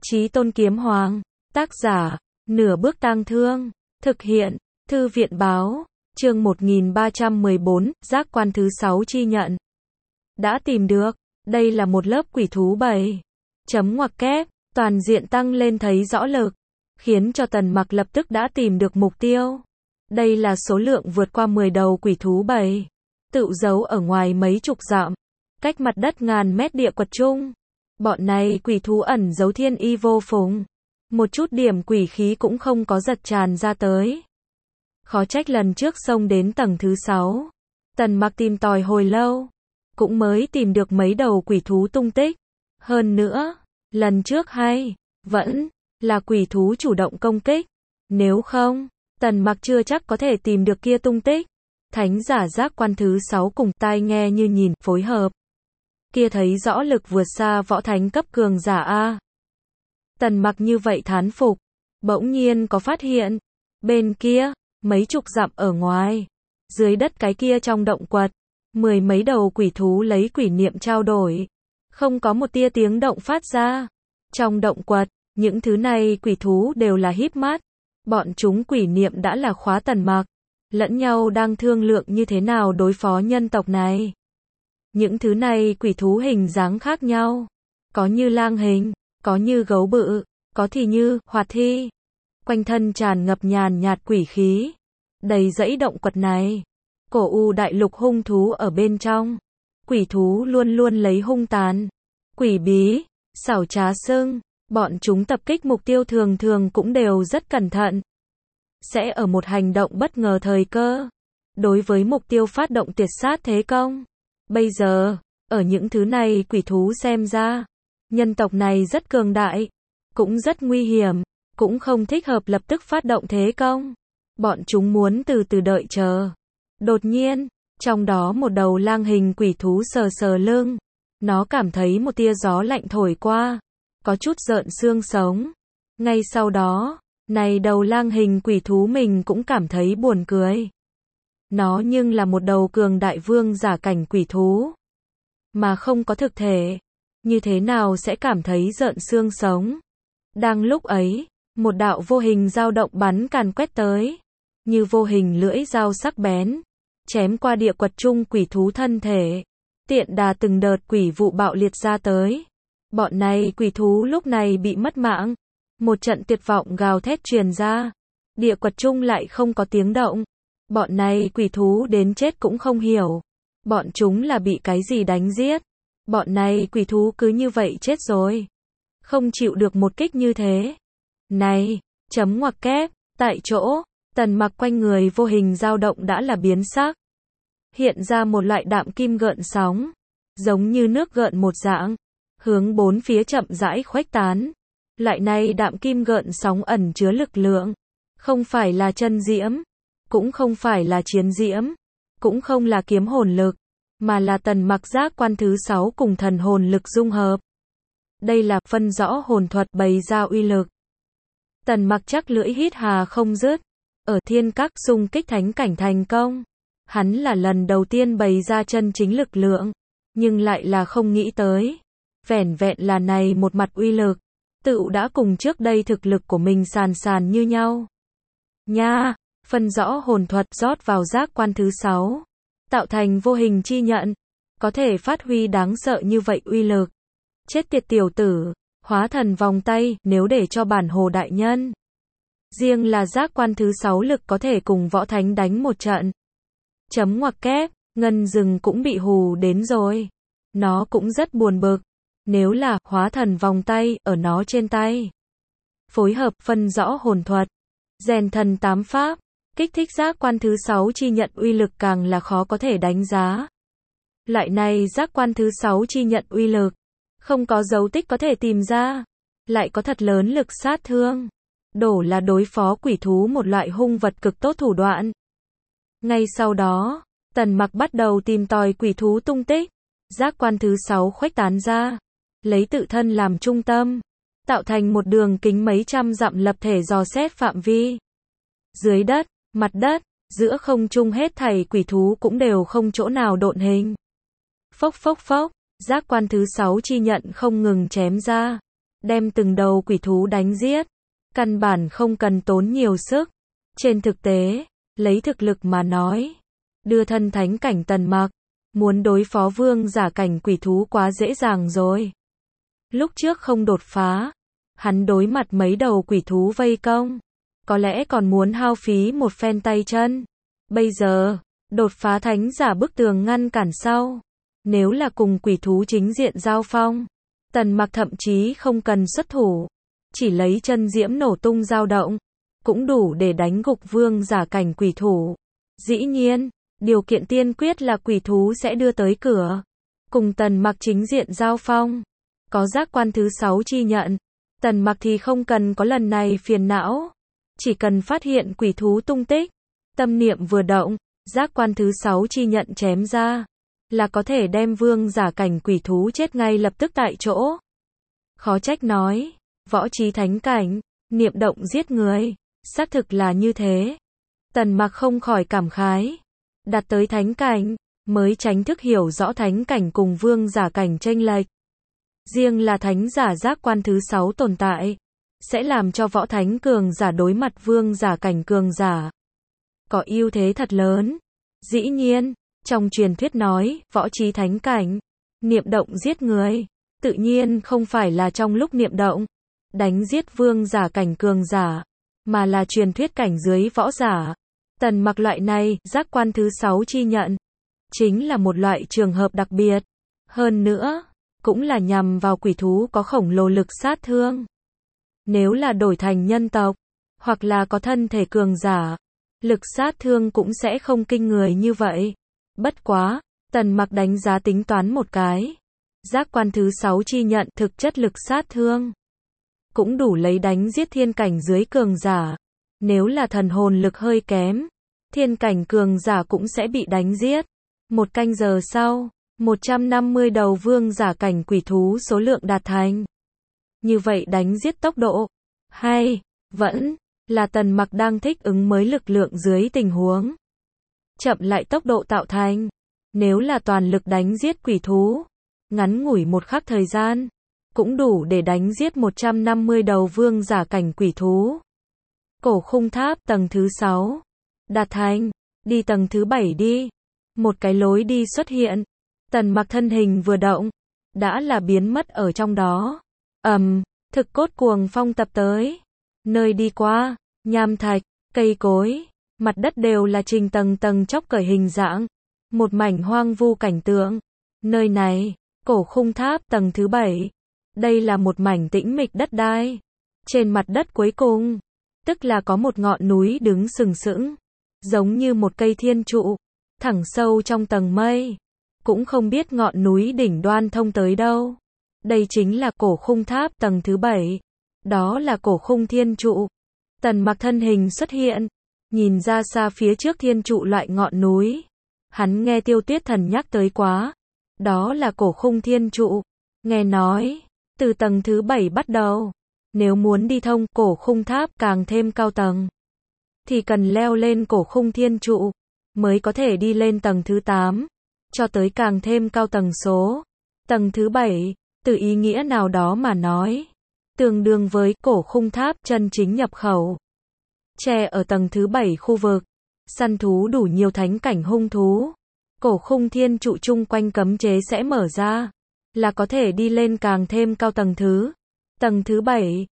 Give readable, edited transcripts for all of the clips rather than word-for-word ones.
Chí Tôn Kiếm Hoàng. Tác giả, Nửa Bước Tang Thương. Thực hiện, Thư viện Báo. Chương 1314, Giác quan thứ 6 chi nhận. Đã tìm được. Đây là một lớp quỷ thú bầy. Chấm ngoặc kép, toàn diện tăng lên thấy rõ lực. Khiến cho Tần Mặc lập tức đã tìm được mục tiêu. Đây là số lượng vượt qua 10 đầu quỷ thú bầy. Tự giấu ở ngoài mấy chục dặm. Cách mặt đất ngàn mét địa quật chung. Bọn này quỷ thú ẩn giấu thiên y vô phùng. Một chút điểm quỷ khí cũng không có giật tràn ra tới. Khó trách lần trước xông đến tầng thứ 6. Tần Mặc tìm tòi hồi lâu. Cũng mới tìm được mấy đầu quỷ thú tung tích. Hơn nữa, lần trước vẫn là quỷ thú chủ động công kích. Nếu không, Tần Mặc chưa chắc có thể tìm được kia tung tích. Thánh giả giác quan thứ 6 cùng tai nghe như nhìn, phối hợp. Kia thấy rõ lực vượt xa võ thánh cấp cường giả A. Tần Mặc như vậy thán phục. Bỗng nhiên có phát hiện. Bên kia, mấy chục dặm ở ngoài. Dưới đất cái kia trong động quật. 10 mấy đầu quỷ thú lấy quỷ niệm trao đổi. Không có một tia tiếng động phát ra. Trong động quật, những thứ này quỷ thú đều là híp mắt. Bọn chúng quỷ niệm đã là khóa Tần Mặc. Lẫn nhau đang thương lượng như thế nào đối phó nhân tộc này. Những thứ này quỷ thú hình dáng khác nhau. Có như lang hình, có như gấu bự, có thì như hoạt thi. Quanh thân tràn ngập nhàn nhạt quỷ khí. Đầy dãy động quật này. Cổ U đại lục hung thú ở bên trong. Quỷ thú luôn luôn lấy hung tàn. Quỷ bí, xảo trá sưng. Bọn chúng tập kích mục tiêu thường thường cũng đều rất cẩn thận. Sẽ ở một hành động bất ngờ thời cơ. Đối với mục tiêu phát động tuyệt sát thế công. Bây giờ, ở những thứ này quỷ thú xem ra. Nhân tộc này rất cường đại. Cũng rất nguy hiểm. Cũng không thích hợp lập tức phát động thế công. Bọn chúng muốn từ từ đợi chờ. Đột nhiên, trong đó một đầu lang hình quỷ thú sờ sờ lưng. Nó cảm thấy một tia gió lạnh thổi qua. Có chút rợn xương sống. Ngay sau đó, này đầu lang hình quỷ thú mình cũng cảm thấy buồn cười. Nó nhưng là một đầu cường đại vương giả cảnh quỷ thú. Mà không có thực thể. Như thế nào sẽ cảm thấy rợn xương sống? Đang lúc ấy, một đạo vô hình dao động bắn càn quét tới. Như vô hình lưỡi dao sắc bén. Chém qua địa quật chung quỷ thú thân thể. Tiện đà từng đợt quỷ vụ bạo liệt ra tới. Bọn này quỷ thú lúc này bị mất mạng. Một trận tuyệt vọng gào thét truyền ra. Địa quật chung lại không có tiếng động. Bọn này quỷ thú đến chết cũng không hiểu. Bọn chúng là bị cái gì đánh giết. Bọn này quỷ thú cứ như vậy chết rồi. Không chịu được một kích như thế. Này, chấm ngoặc kép, tại chỗ, Tần Mặc quanh người vô hình dao động đã là biến sắc. Hiện ra một loại đạm kim gợn sóng. Giống như nước gợn một dạng. Hướng bốn phía chậm rãi khuếch tán. Loại này đạm kim gợn sóng ẩn chứa lực lượng. Không phải là chân diễm. Cũng không phải là chiến diễm. Cũng không là kiếm hồn lực. Mà là Tần Mặc giác quan thứ 6 cùng thần hồn lực dung hợp. Đây là phân rõ hồn thuật bày ra uy lực. Tần Mặc chắc lưỡi hít hà không dứt. Ở thiên các xung kích thánh cảnh thành công. Hắn là lần đầu tiên bày ra chân chính lực lượng. Nhưng lại là không nghĩ tới. Vẻn vẹn là này một mặt uy lực. Tự đã cùng trước đây thực lực của mình sàn sàn như nhau. Nha, phân rõ hồn thuật rót vào giác quan thứ 6. Tạo thành vô hình chi nhận. Có thể phát huy đáng sợ như vậy uy lực. Chết tiệt tiểu tử, hóa thần vòng tay, nếu để cho bản hồ đại nhân. Riêng là giác quan thứ 6 lực có thể cùng võ thánh đánh một trận. Chấm ngoặc kép, Ngân Rừng cũng bị hù đến rồi. Nó cũng rất buồn bực. Nếu là hóa thần vòng tay ở nó trên tay. Phối hợp phân rõ hồn thuật. Rèn thần tám pháp. Kích thích giác quan thứ 6 chi nhận uy lực càng là khó có thể đánh giá. Loại này giác quan thứ 6 chi nhận uy lực. Không có dấu tích có thể tìm ra. Lại có thật lớn lực sát thương. Đổ là đối phó quỷ thú một loại hung vật cực tốt thủ đoạn. Ngay sau đó, Tần Mặc bắt đầu tìm tòi quỷ thú tung tích. Giác quan thứ 6 khuếch tán ra. Lấy tự thân làm trung tâm. Tạo thành một đường kính mấy trăm dặm lập thể dò xét phạm vi. Dưới đất, mặt đất, giữa không trung hết thảy quỷ thú cũng đều không chỗ nào độn hình. Phốc phốc phốc, giác quan thứ 6 chi nhận không ngừng chém ra. đem từng đầu quỷ thú đánh giết. Căn bản không cần tốn nhiều sức. Trên thực tế, lấy thực lực mà nói, đưa thân thánh cảnh Tần Mặc, muốn đối phó vương giả cảnh quỷ thú quá dễ dàng rồi. Lúc trước không đột phá, hắn đối mặt mấy đầu quỷ thú vây công, có lẽ còn muốn hao phí một phen tay chân. Bây giờ, đột phá thánh giả bức tường ngăn cản sau. Nếu là cùng quỷ thú chính diện giao phong, Tần Mặc thậm chí không cần xuất thủ, chỉ lấy chân diễm nổ tung dao động, cũng đủ để đánh gục vương giả cảnh quỷ thủ. Dĩ nhiên, điều kiện tiên quyết là quỷ thú sẽ đưa tới cửa, cùng Tần Mặc chính diện giao phong. Có giác quan thứ 6 chi nhận, Tần Mặc thì không cần có lần này phiền não, chỉ cần phát hiện quỷ thú tung tích, tâm niệm vừa động, giác quan thứ 6 chi nhận chém ra, là có thể đem vương giả cảnh quỷ thú chết ngay lập tức tại chỗ. Khó trách nói, võ trí thánh cảnh, niệm động giết người, xác thực là như thế. Tần Mặc không khỏi cảm khái, đạt tới thánh cảnh, mới chính thức hiểu rõ thánh cảnh cùng vương giả cảnh chênh lệch. Riêng là thánh giả giác quan thứ 6 tồn tại, sẽ làm cho võ thánh cường giả đối mặt vương giả cảnh cường giả có ưu thế thật lớn. Dĩ nhiên, trong truyền thuyết nói, võ trí thánh cảnh, niệm động giết người, tự nhiên không phải là trong lúc niệm động, đánh giết vương giả cảnh cường giả, mà là truyền thuyết cảnh dưới võ giả. Tần Mặc loại này, giác quan thứ 6 chi nhận, chính là một loại trường hợp đặc biệt. Hơn nữa, cũng là nhằm vào quỷ thú có khổng lồ lực sát thương. Nếu là đổi thành nhân tộc, hoặc là có thân thể cường giả, lực sát thương cũng sẽ không kinh người như vậy. Bất quá, Tần Mặc đánh giá tính toán một cái. Giác quan thứ 6 chi nhận thực chất lực sát thương, cũng đủ lấy đánh giết thiên cảnh dưới cường giả. Nếu là thần hồn lực hơi kém, thiên cảnh cường giả cũng sẽ bị đánh giết. Một canh giờ sau, 150 đầu vương giả cảnh quỷ thú số lượng đạt thành. Như vậy đánh giết tốc độ, hay vẫn là Tần Mặc đang thích ứng mới lực lượng dưới tình huống chậm lại tốc độ tạo thành. Nếu là toàn lực đánh giết quỷ thú, ngắn ngủi một khắc thời gian, cũng đủ để đánh giết 150 đầu vương giả cảnh quỷ thú. Cổ khung tháp tầng thứ 6 đạt thành, đi tầng thứ 7 đi. Một cái lối đi xuất hiện, Tần Mặc thân hình vừa động, đã là biến mất ở trong đó. Thực cốt cuồng phong tập tới. Nơi đi qua, nham thạch, cây cối, mặt đất đều là trình tầng tầng chóc cởi hình dạng, một mảnh hoang vu cảnh tượng. Nơi này, cổ khung tháp tầng thứ 7, đây là một mảnh tĩnh mịch đất đai. Trên mặt đất cuối cùng, tức là có một ngọn núi đứng sừng sững, giống như một cây thiên trụ, thẳng sâu trong tầng mây. Cũng không biết ngọn núi đỉnh đoan thông tới đâu. Đây chính là cổ khung tháp tầng thứ 7. Đó là cổ khung thiên trụ. Tần Mặc thân hình xuất hiện, nhìn ra xa phía trước thiên trụ loại ngọn núi. Hắn nghe Tiêu Tuyết Thần nhắc tới quá. Đó là cổ khung thiên trụ. Nghe nói, từ tầng thứ 7 bắt đầu, nếu muốn đi thông cổ khung tháp càng thêm cao tầng, thì cần leo lên cổ khung thiên trụ, mới có thể đi lên tầng thứ 8, cho tới càng thêm cao tầng số. Tầng thứ 7, từ ý nghĩa nào đó mà nói, tương đương với cổ khung tháp chân chính nhập khẩu. Che ở tầng thứ 7 khu vực, săn thú đủ nhiều thánh cảnh hung thú. Cổ khung thiên trụ chung quanh cấm chế sẽ mở ra, là có thể đi lên càng thêm cao tầng thứ. Tầng thứ 7,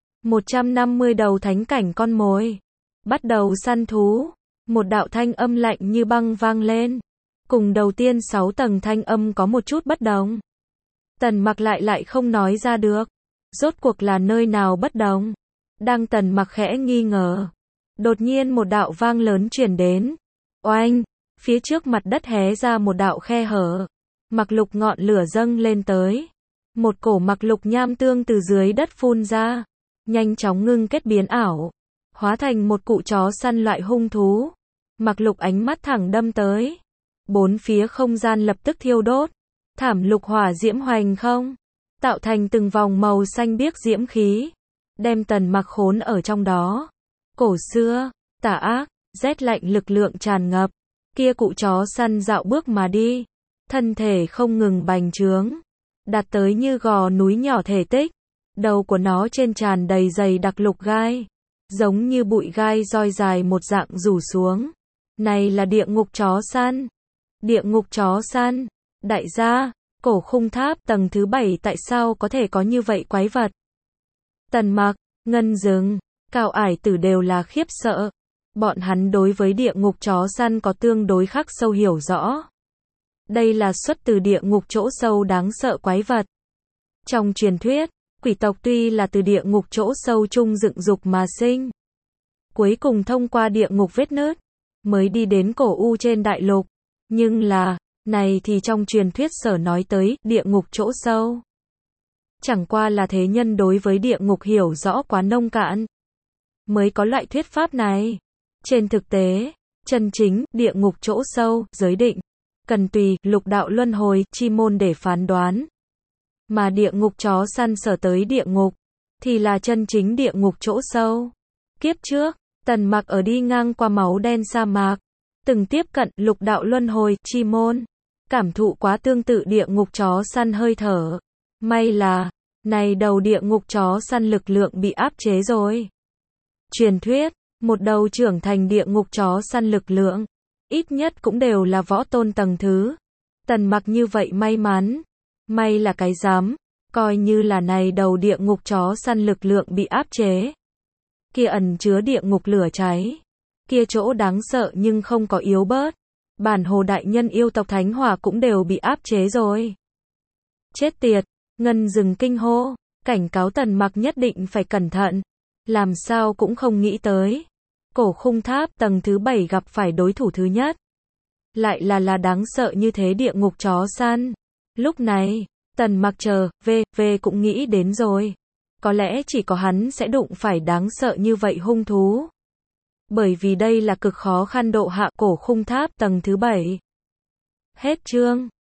150 đầu thánh cảnh con mồi. Bắt đầu săn thú, một đạo thanh âm lạnh như băng vang lên. Cùng đầu tiên 6 tầng thanh âm có một chút bất đồng. Tần Mặc lại không nói ra được. Rốt cuộc là nơi nào bất đồng? Đang Tần Mặc khẽ nghi ngờ, đột nhiên một đạo vang lớn truyền đến. Oanh! Phía trước mặt đất hé ra một đạo khe hở. Mặc lục ngọn lửa dâng lên tới. Một cổ mặc lục nham tương từ dưới đất phun ra, nhanh chóng ngưng kết biến ảo, hóa thành một cụ chó săn loại hung thú. Mặc lục ánh mắt thẳng đâm tới. Bốn phía không gian lập tức thiêu đốt. Thảm lục hỏa diễm hoành không, tạo thành từng vòng màu xanh biếc diễm khí, đem Tần Mặc khốn ở trong đó. Cổ xưa, tà ác, rét lạnh lực lượng tràn ngập. Kia cụ chó săn dạo bước mà đi, thân thể không ngừng bành trướng, đạt tới như gò núi nhỏ thể tích. Đầu của nó trên tràn đầy dày đặc lục gai, giống như bụi gai roi dài một dạng rủ xuống. Này là địa ngục chó săn. Địa ngục chó săn. Đại gia, cổ khung tháp tầng thứ 7 tại sao có thể có như vậy quái vật? Tần Mặc, Ngân Dừng, Cao Ải Tử đều là khiếp sợ. Bọn hắn đối với địa ngục chó săn có tương đối khắc sâu hiểu rõ. Đây là xuất từ địa ngục chỗ sâu đáng sợ quái vật. Trong truyền thuyết, quỷ tộc tuy là từ địa ngục chỗ sâu chung dựng dục mà sinh, cuối cùng thông qua địa ngục vết nứt, mới đi đến cổ u trên đại lục. Nhưng là, này thì trong truyền thuyết sở nói tới, địa ngục chỗ sâu. Chẳng qua là thế nhân đối với địa ngục hiểu rõ quá nông cạn, mới có loại thuyết pháp này. Trên thực tế, chân chính, địa ngục chỗ sâu, giới định, cần tùy, lục đạo luân hồi, chi môn để phán đoán. Mà địa ngục chó săn sở tới địa ngục, thì là chân chính địa ngục chỗ sâu. Kiếp trước, Tần Mặc ở đi ngang qua máu đen sa mạc, từng tiếp cận lục đạo luân hồi, chi môn, cảm thụ quá tương tự địa ngục chó săn hơi thở. May là, này đầu địa ngục chó săn lực lượng bị áp chế rồi. Truyền thuyết, một đầu trưởng thành địa ngục chó săn lực lượng, ít nhất cũng đều là võ tôn tầng thứ. Tần Mặc như vậy may mắn. May là cái dám, coi như là này đầu địa ngục chó săn lực lượng bị áp chế. Kia ẩn chứa địa ngục lửa cháy. Kia chỗ đáng sợ nhưng không có yếu bớt. Bản hồ đại nhân yêu tộc thánh hỏa cũng đều bị áp chế rồi. Chết tiệt, Ngân Dừng kinh hô, cảnh cáo Tần Mặc nhất định phải cẩn thận. Làm sao cũng không nghĩ tới. Cổ khung tháp tầng thứ 7 gặp phải đối thủ thứ nhất. Lại là đáng sợ như thế địa ngục chó săn. Lúc này, Tần Mặc cũng nghĩ đến rồi. Có lẽ chỉ có hắn sẽ đụng phải đáng sợ như vậy hung thú. Bởi vì đây là cực khó khăn độ hạ cổ khung tháp tầng thứ 7. Hết chương.